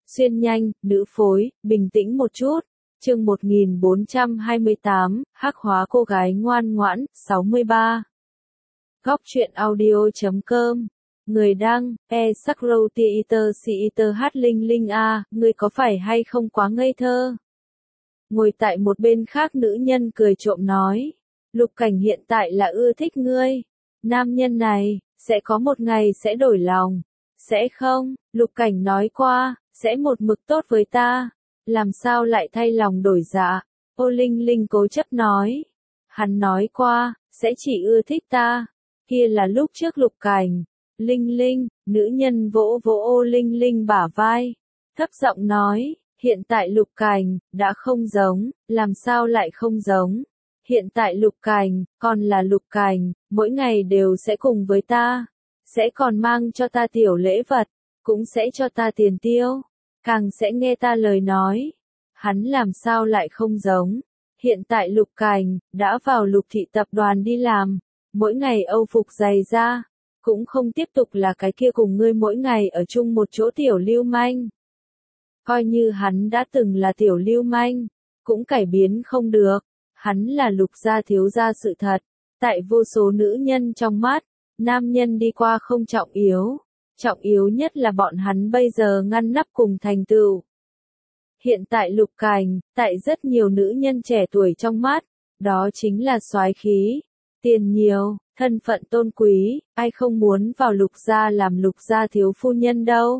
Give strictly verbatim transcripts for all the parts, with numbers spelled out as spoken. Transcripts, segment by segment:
Xuyên nhanh, nữ phối, bình tĩnh một chút. Chương một nghìn bốn trăm hai mươi tám, hắc hóa cô gái ngoan ngoãn, sáu mươi ba. Góc truyện audio chấm com. Người đăng, e Sakro Theater Theater hát Linh Linh a, ngươi có phải hay không quá ngây thơ? Ngồi tại một bên khác nữ nhân cười trộm nói. Lục Cảnh hiện tại là ưa thích ngươi. Nam nhân này, sẽ có một ngày sẽ đổi lòng. Sẽ không, Lục Cảnh nói qua, sẽ một mực tốt với ta. Làm sao lại thay lòng đổi dạ? Ô Linh Linh cố chấp nói. Hắn nói qua, sẽ chỉ ưa thích ta. Kia là lúc trước Lục Cảnh. Linh Linh, nữ nhân vỗ vỗ Ô Linh Linh bả vai. Thấp giọng nói, hiện tại Lục Cảnh, đã không giống, làm sao lại không giống? Hiện tại Lục Cảnh, còn là Lục Cảnh, mỗi ngày đều sẽ cùng với ta. Sẽ còn mang cho ta tiểu lễ vật, cũng sẽ cho ta tiền tiêu, càng sẽ nghe ta lời nói. Hắn làm sao lại không giống? Hiện tại Lục Cảnh, đã vào Lục thị tập đoàn đi làm, mỗi ngày âu phục giày da, cũng không tiếp tục là cái kia cùng ngươi mỗi ngày ở chung một chỗ tiểu lưu manh. Coi như hắn đã từng là tiểu lưu manh, cũng cải biến không được, hắn là Lục gia thiếu gia sự thật, tại vô số nữ nhân trong mắt, nam nhân đi qua không trọng yếu, trọng yếu nhất là bọn hắn bây giờ ngăn nắp cùng thành tựu. Hiện tại Lục Cảnh, tại rất nhiều nữ nhân trẻ tuổi trong mắt, đó chính là soái khí, tiền nhiều, thân phận tôn quý, ai không muốn vào Lục gia làm Lục gia thiếu phu nhân đâu.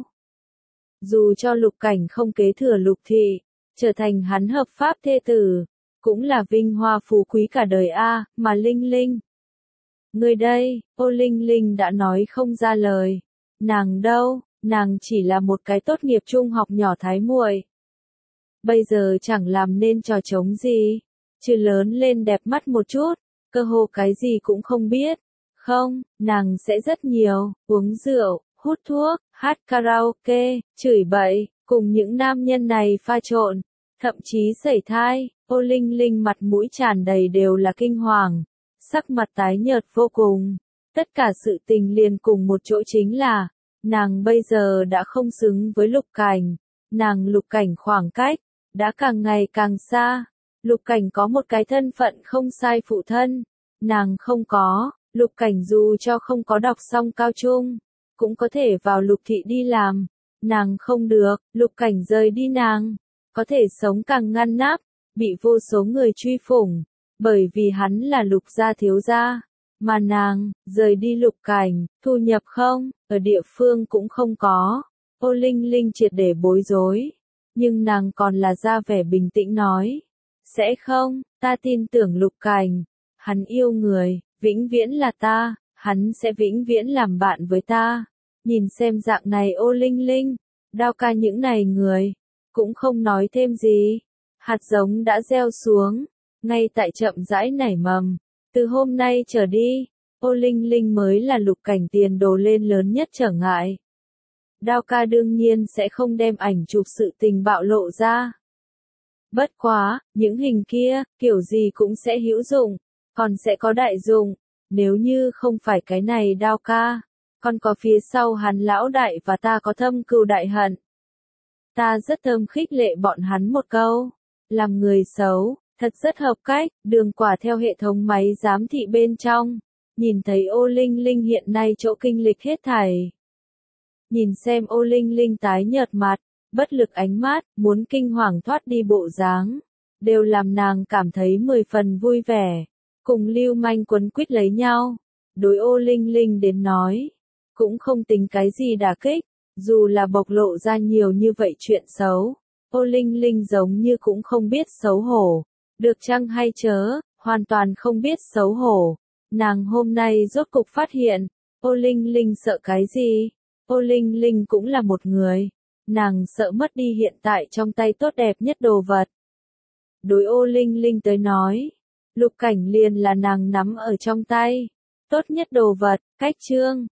Dù cho Lục Cảnh không kế thừa Lục thị, trở thành hắn hợp pháp thê tử, cũng là vinh hoa phú quý cả đời a, mà Linh Linh. Người đây, Ô Linh Linh đã nói không ra lời. Nàng đâu, nàng chỉ là một cái tốt nghiệp trung học nhỏ thái muội. Bây giờ chẳng làm nên trò trống gì, chứ lớn lên đẹp mắt một chút, cơ hồ cái gì cũng không biết. Không, nàng sẽ rất nhiều, uống rượu, hút thuốc, hát karaoke, chửi bậy, cùng những nam nhân này pha trộn, thậm chí sẩy thai. Ô Linh Linh mặt mũi tràn đầy đều là kinh hoàng, sắc mặt tái nhợt vô cùng. Tất cả sự tình liền cùng một chỗ chính là, nàng bây giờ đã không xứng với Lục Cảnh, nàng Lục Cảnh khoảng cách, đã càng ngày càng xa. Lục Cảnh có một cái thân phận không sai phụ thân, nàng không có. Lục Cảnh dù cho không có đọc xong cao trung, cũng có thể vào Lục thị đi làm, nàng không được. Lục Cảnh rời đi nàng, có thể sống càng ngăn nắp, bị vô số người truy phủng, bởi vì hắn là Lục gia thiếu gia, mà nàng, rời đi Lục Cảnh, thu nhập không, ở địa phương cũng không có. Ô Linh Linh triệt để bối rối, nhưng nàng còn là ra vẻ bình tĩnh nói, sẽ không, ta tin tưởng Lục Cảnh, hắn yêu người, vĩnh viễn là ta, hắn sẽ vĩnh viễn làm bạn với ta. Nhìn xem dạng này Ô Linh Linh, Đao ca những này người, cũng không nói thêm gì. Hạt giống đã gieo xuống, ngay tại chậm rãi nảy mầm. Từ hôm nay trở đi, Ô Linh Linh mới là Lục Cảnh tiền đồ lên lớn nhất trở ngại. Đao ca đương nhiên sẽ không đem ảnh chụp sự tình bạo lộ ra. Bất quá, những hình kia, kiểu gì cũng sẽ hữu dụng, còn sẽ có đại dụng. Nếu như không phải cái này Đao ca, còn có phía sau hắn lão đại và ta có thâm cừu đại hận. Ta rất thơm khích lệ bọn hắn một câu. Làm người xấu, thật rất hợp cách, đường quả theo hệ thống máy giám thị bên trong. Nhìn thấy Ô Linh Linh hiện nay chỗ kinh lịch hết thảy. Nhìn xem Ô Linh Linh tái nhợt mặt, bất lực ánh mắt, muốn kinh hoàng thoát đi bộ dáng. Đều làm nàng cảm thấy mười phần vui vẻ. Cùng lưu manh quấn quýt lấy nhau. Đối Ô Linh Linh đến nói, cũng không tính cái gì đả kích. Dù là bộc lộ ra nhiều như vậy chuyện xấu. Ô Linh Linh giống như cũng không biết xấu hổ. Được chăng hay chớ, hoàn toàn không biết xấu hổ. Nàng hôm nay rốt cục phát hiện, Ô Linh Linh sợ cái gì? Ô Linh Linh cũng là một người. Nàng sợ mất đi hiện tại trong tay tốt đẹp nhất đồ vật. Đối Ô Linh Linh tới nói, Lục Cảnh liền là nàng nắm ở trong tay. Tốt nhất đồ vật, cách chương.